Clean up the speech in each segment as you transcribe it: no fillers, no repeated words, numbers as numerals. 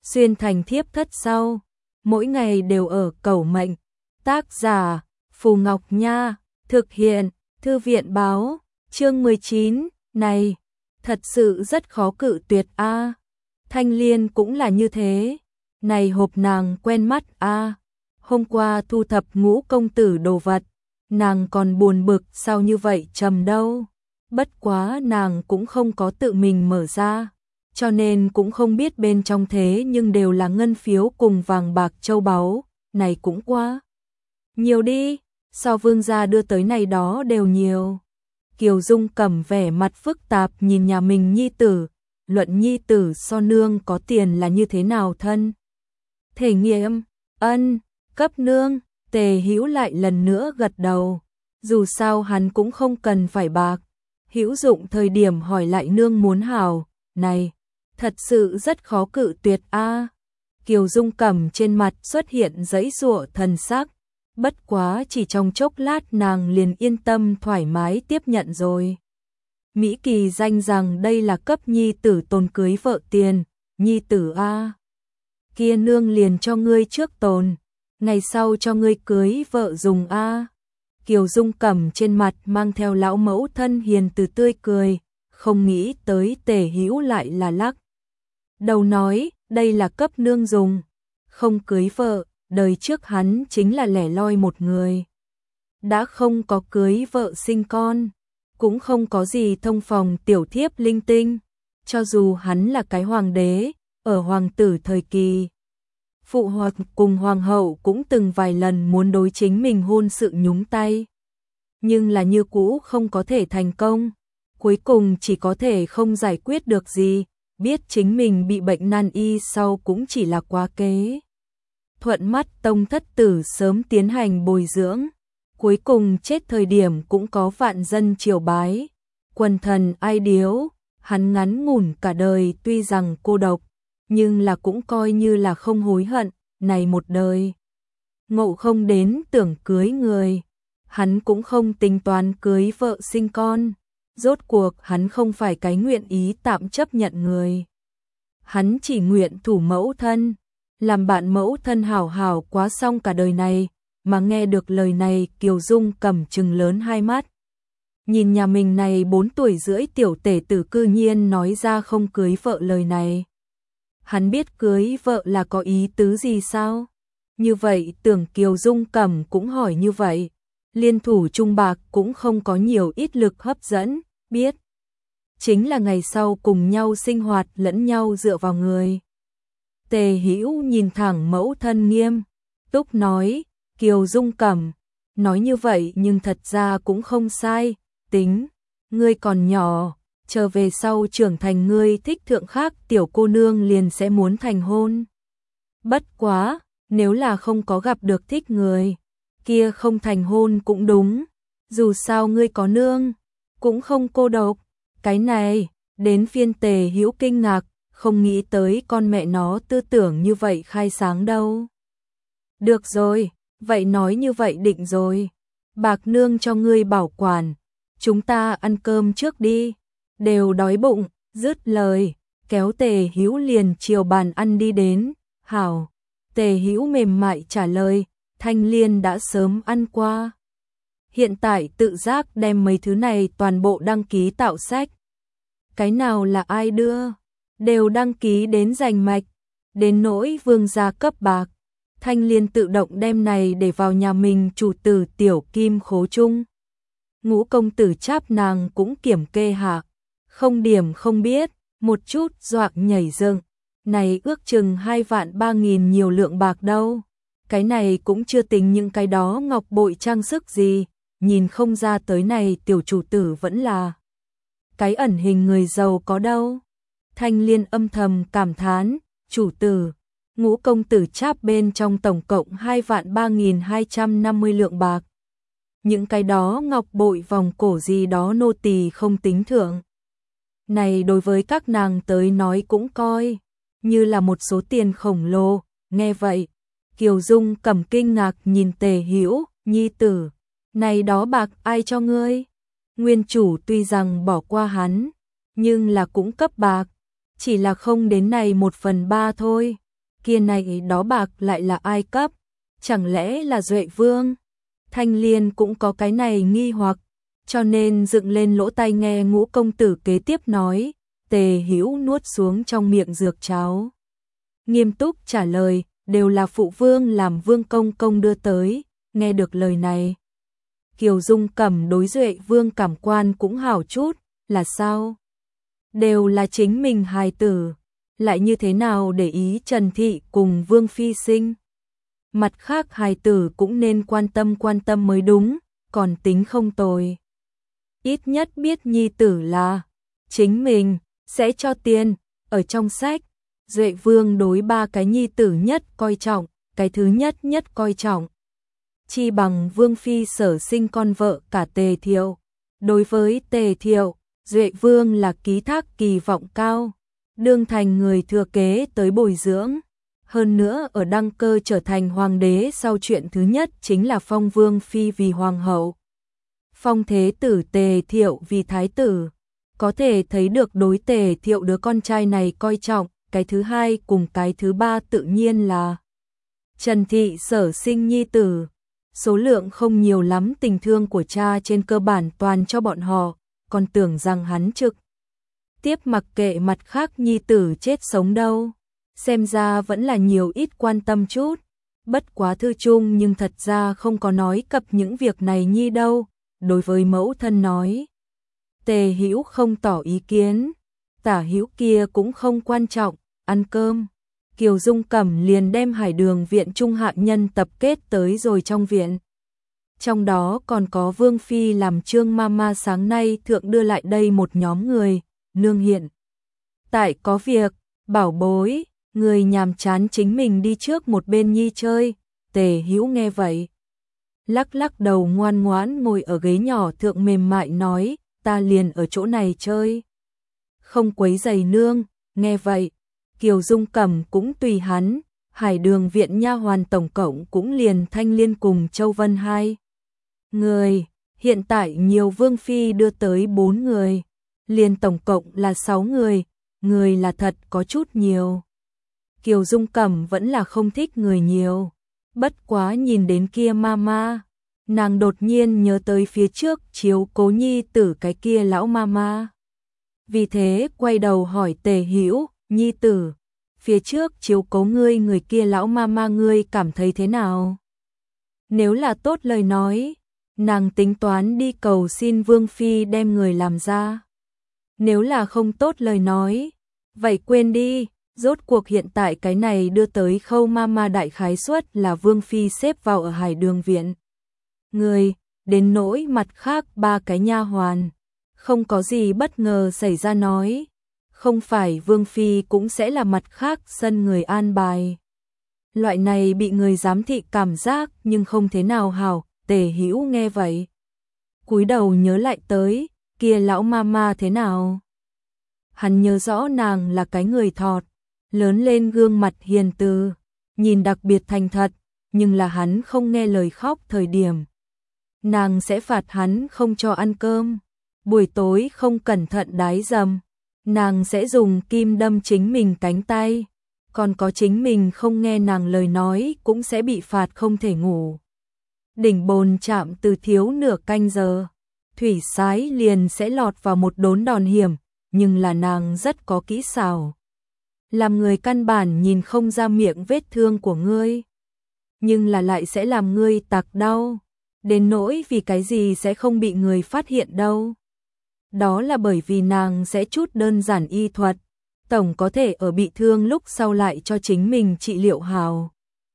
xuyên thành thiếp thất sau, mỗi ngày đều ở cầu mệnh. Tác giả Phù Ngọc Nha, thực hiện Thư viện Báo, chương 19, này, thật sự rất khó cự tuyệt a. Thanh Liên cũng là như thế, này hộp nàng quen mắt a. Hôm qua thu thập Ngũ công tử đồ vật, nàng còn buồn bực sao như vậy trầm đâu. Bất quá nàng cũng không có tự mình mở ra, cho nên cũng không biết bên trong thế nhưng đều là ngân phiếu cùng vàng bạc châu báu, này cũng quá nhiều đi, so vương gia đưa tới này đó đều nhiều. Kiều Dung cầm vẻ mặt phức tạp nhìn nhà mình nhi tử, luận nhi tử so nương có tiền là như thế nào thân. Thể nghiệm, ân, cấp nương, Tề Hữu lại lần nữa gật đầu, dù sao hắn cũng không cần phải bạc, hữu dụng thời điểm hỏi lại nương muốn hảo, này, thật sự rất khó cự tuyệt a. Kiều Dung cầm trên mặt xuất hiện giãy giụa thần sắc, bất quá chỉ trong chốc lát nàng liền yên tâm thoải mái tiếp nhận rồi. Mỹ Kỳ danh rằng đây là cấp nhi tử tồn cưới vợ tiền, nhi tử a. Kia nương liền cho ngươi trước tồn, ngày sau cho ngươi cưới vợ dùng a. Kiều Dung cầm trên mặt mang theo lão mẫu thân hiền từ tươi cười, không nghĩ tới Tề Hữu lại là lắc đầu nói, đây là cấp nương dùng, không cưới vợ, đời trước hắn chính là lẻ loi một người. Đã không có cưới vợ sinh con, cũng không có gì thông phòng tiểu thiếp linh tinh, cho dù hắn là cái hoàng đế, ở hoàng tử thời kỳ. Phụ hoàng cùng hoàng hậu cũng từng vài lần muốn đối chính mình hôn sự nhúng tay, nhưng là như cũ không có thể thành công, cuối cùng chỉ có thể không giải quyết được gì, biết chính mình bị bệnh nan y sau cũng chỉ là quá kế. Thuận mắt tông thất tử sớm tiến hành bồi dưỡng, cuối cùng chết thời điểm cũng có vạn dân triều bái, quần thần ai điếu, hắn ngắn ngủn cả đời tuy rằng cô độc, nhưng là cũng coi như là không hối hận, này một đời. Ngộ không đến tưởng cưới người, hắn cũng không tính toán cưới vợ sinh con, rốt cuộc hắn không phải cái nguyện ý tạm chấp nhận người. Hắn chỉ nguyện thủ mẫu thân, làm bạn mẫu thân hảo hảo quá xong cả đời này, mà nghe được lời này Kiều Dung cầm trừng lớn hai mắt. Nhìn nhà mình này 4 tuổi rưỡi tiểu tể tử cư nhiên nói ra không cưới vợ lời này. Hắn biết cưới vợ là có ý tứ gì sao? Như vậy tưởng Kiều Dung cầm cũng hỏi như vậy. Liên thủ trung bạc cũng không có nhiều ít lực hấp dẫn, biết. Chính là ngày sau cùng nhau sinh hoạt lẫn nhau dựa vào người. Tề Hữu nhìn thẳng mẫu thân nghiêm túc nói, Kiều Dung cầm, nói như vậy nhưng thật ra cũng không sai, tính, ngươi còn nhỏ, trở về sau trưởng thành ngươi thích thượng khác tiểu cô nương liền sẽ muốn thành hôn. Bất quá, nếu là không có gặp được thích người, kia không thành hôn cũng đúng, dù sao ngươi có nương, cũng không cô độc, cái này, đến phiên Tề Hữu kinh ngạc, không nghĩ tới con mẹ nó tư tưởng như vậy khai sáng đâu. Được rồi, vậy nói như vậy định rồi, bạc nương cho ngươi bảo quản, chúng ta ăn cơm trước đi, đều đói bụng, dứt lời, kéo Tề Hữu liền chiều bàn ăn đi đến, hảo, Tề Hữu mềm mại trả lời, Thanh Liên đã sớm ăn qua. Hiện tại tự giác đem mấy thứ này toàn bộ đăng ký tạo sách. Cái nào là ai đưa, đều đăng ký đến rành mạch, đến nỗi vương gia cấp bạc. Thanh Liên tự động đem này để vào nhà mình chủ tử tiểu kim khố chung. Ngũ công tử cháp nàng cũng kiểm kê hạ, không điểm không biết, một chút doạc nhảy dựng, này ước chừng 2.300.000 nhiều lượng bạc đâu. Cái này cũng chưa tính những cái đó ngọc bội trang sức gì, nhìn không ra tới này tiểu chủ tử vẫn là cái ẩn hình người giàu có đâu. Thanh Liên âm thầm cảm thán, chủ tử, Ngũ công tử cháp bên trong tổng cộng 2.3.250 lượng bạc. Những cái đó ngọc bội vòng cổ gì đó nô tỳ không tính thượng. Này đối với các nàng tới nói cũng coi như là một số tiền khổng lồ, nghe vậy. Kiều Dung cầm kinh ngạc nhìn Tề Hữu, nhi tử, này đó bạc ai cho ngươi? Nguyên chủ tuy rằng bỏ qua hắn, nhưng là cũng cấp bạc, chỉ là không đến này 1/3 thôi. kia này đó bạc lại là ai cấp, chẳng lẽ là Duệ Vương? Thanh Liên cũng có cái này nghi hoặc, cho nên dựng lên lỗ tai nghe Ngũ công tử kế tiếp nói. Tề Hữu nuốt xuống trong miệng dược cháo, nghiêm túc trả lời, đều là phụ vương làm Vương công công đưa tới. Nghe được lời này, Kiều Dung Cẩm đối Duệ Vương cảm quan cũng hảo chút, là sao? Đều là chính mình hài tử, lại như thế nào để ý Trần Thị cùng Vương phi sinh? Mặt khác hài tử cũng nên quan tâm mới đúng, còn tính không tồi. Ít nhất biết nhi tử là chính mình sẽ cho tiền. Ở trong sách, Duệ Vương đối 3 cái nhi tử nhất coi trọng, cái thứ nhất coi trọng chi bằng Vương phi sở sinh con vợ cả Tề Thiệu. Đối với Tề Thiệu, Duệ Vương là ký thác kỳ vọng cao, đương thành người thừa kế tới bồi dưỡng. Hơn nữa ở đăng cơ trở thành hoàng đế sau chuyện thứ nhất chính là phong Vương phi vì hoàng hậu, phong thế tử Tề Thiệu vì thái tử. Có thể thấy được đối Tề Thiệu đứa con trai này coi trọng. Cái thứ hai cùng cái thứ ba tự nhiên là Trần Thị sở sinh nhi tử. Số lượng không nhiều lắm, tình thương của cha trên cơ bản toàn cho bọn họ, còn tưởng rằng hắn trực tiếp mặc kệ mặt khác nhi tử chết sống đâu. Xem ra vẫn là nhiều ít quan tâm chút. Bất quá thư chung nhưng thật ra không có nói cập những việc này nhi đâu. Đối với mẫu thân nói, Tề Hữu không tỏ ý kiến, Tả Hữu kia cũng không quan trọng, ăn cơm. Kiều Dung Cẩm liền đem Hải Đường viện trung hạ nhân tập kết tới rồi trong viện. Trong đó còn có Vương phi làm Trương Mama sáng nay thượng đưa lại đây một nhóm người. Nương hiện tại có việc, bảo bối, người nhàm chán chính mình đi trước một bên nhi chơi. Tề Hữu nghe vậy, lắc lắc đầu ngoan ngoãn ngồi ở ghế nhỏ thượng mềm mại nói, ta liền ở chỗ này chơi, không quấy rầy nương. Nghe vậy, Kiều Dung Cẩm cũng tùy hắn. Hải Đường viện nha hoàn tổng cộng cũng liền Thanh Liên cùng Châu Vân 2 người, hiện tại nhiều Vương phi đưa tới 4 người, liền tổng cộng là 6 người, người là thật có chút nhiều. Kiều Dung Cẩm vẫn là không thích người nhiều, bất quá nhìn đến kia mama, nàng đột nhiên nhớ tới phía trước chiếu cố nhi tử cái kia lão mama. Vì thế quay đầu hỏi Tề Hữu, nhi tử, phía trước chiếu cố ngươi người kia lão mama ngươi cảm thấy thế nào? Nếu là tốt lời nói, nàng tính toán đi cầu xin Vương phi đem người làm ra. Nếu là không tốt lời nói, vậy quên đi, rốt cuộc hiện tại cái này đưa tới Khâu mama đại khái suất là Vương phi xếp vào ở Hải Đường viện. Người, đến nỗi mặt khác 3 cái nha hoàn, không có gì bất ngờ xảy ra nói, không phải Vương phi cũng sẽ là mặt khác sân người an bài. Loại này bị người giám thị cảm giác nhưng không thế nào hảo. Tề Hữu nghe vậy, cúi đầu nhớ lại tới, kia lão mama thế nào? Hắn nhớ rõ nàng là cái người thọt, lớn lên gương mặt hiền từ, nhìn đặc biệt thành thật, nhưng là hắn không nghe lời khóc thời điểm, nàng sẽ phạt hắn không cho ăn cơm. Buổi tối không cẩn thận đái dầm, nàng sẽ dùng kim đâm chính mình cánh tay, còn có chính mình không nghe nàng lời nói cũng sẽ bị phạt không thể ngủ. Đỉnh bồn chạm từ thiếu nửa canh giờ, thủy sái liền sẽ lọt vào một đốn đòn hiểm, nhưng là nàng rất có kỹ xảo. Làm người căn bản nhìn không ra miệng vết thương của ngươi, nhưng là lại sẽ làm ngươi tạc đau, đến nỗi vì cái gì sẽ không bị người phát hiện đâu. Đó là bởi vì nàng sẽ chút đơn giản y thuật, tổng có thể ở bị thương lúc sau lại cho chính mình trị liệu hào.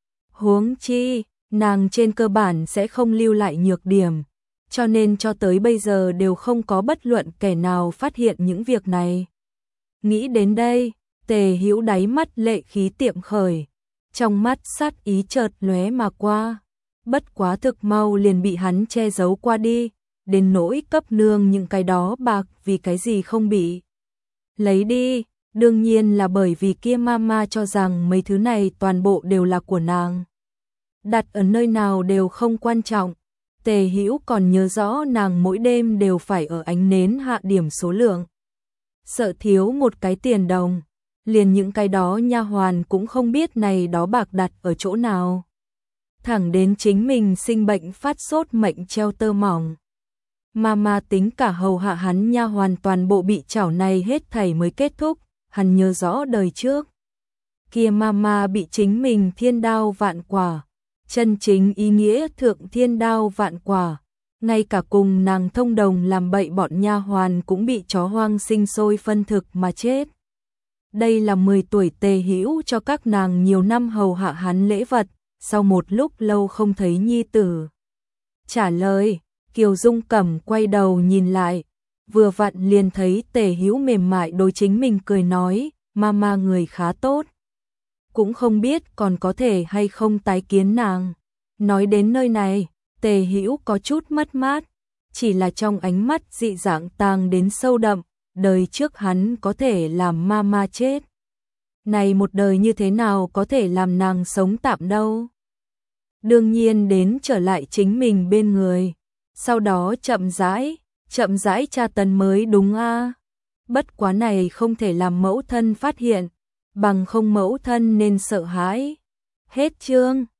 Huống chi, nàng trên cơ bản sẽ không lưu lại nhược điểm, cho nên cho tới bây giờ đều không có bất luận kẻ nào phát hiện những việc này. Nghĩ đến đây, Tề Hữu đáy mắt lệ khí tiệm khởi, trong mắt sát ý chợt lóe mà qua, bất quá thực mau liền bị hắn che giấu qua đi, đến nỗi cấp nương những cái đó bạc vì cái gì không bị lấy đi, đương nhiên là bởi vì kia mama cho rằng mấy thứ này toàn bộ đều là của nàng. Đặt ở nơi nào đều không quan trọng. Tề Hữu còn nhớ rõ nàng mỗi đêm đều phải ở ánh nến hạ điểm số lượng, sợ thiếu một cái tiền đồng, liền những cái đó nha hoàn cũng không biết này đó bạc đặt ở chỗ nào. Thẳng đến chính mình sinh bệnh phát sốt mệnh treo tơ mỏng. Mama tính cả hầu hạ hắn nha hoàn toàn bộ bị chảo này hết thảy mới kết thúc, hắn nhớ rõ đời trước. Kia mama bị chính mình thiên đao vạn quả, chân chính ý nghĩa thượng thiên đao vạn quả, ngay cả cùng nàng thông đồng làm bậy bọn nha hoàn cũng bị chó hoang sinh sôi phân thực mà chết. Đây là 10 tuổi Tề Hữu cho các nàng nhiều năm hầu hạ hắn lễ vật, sau một lúc lâu không thấy nhi tử. Trả lời, Kiều Dung Cẩm quay đầu nhìn lại, vừa vặn liền thấy Tề Hữu mềm mại đối chính mình cười nói, mama người khá tốt. Cũng không biết còn có thể hay không tái kiến nàng. Nói đến nơi này, Tề Hữu có chút mất mát, chỉ là trong ánh mắt dị dạng tàng đến sâu đậm, đời trước hắn có thể làm mama chết. Này một đời như thế nào có thể làm nàng sống tạm đâu. Đương nhiên đến trở lại chính mình bên người, sau đó chậm rãi tra tấn mới đúng a. Bất quá này không thể làm mẫu thân phát hiện, bằng không mẫu thân nên sợ hãi. Hết chương.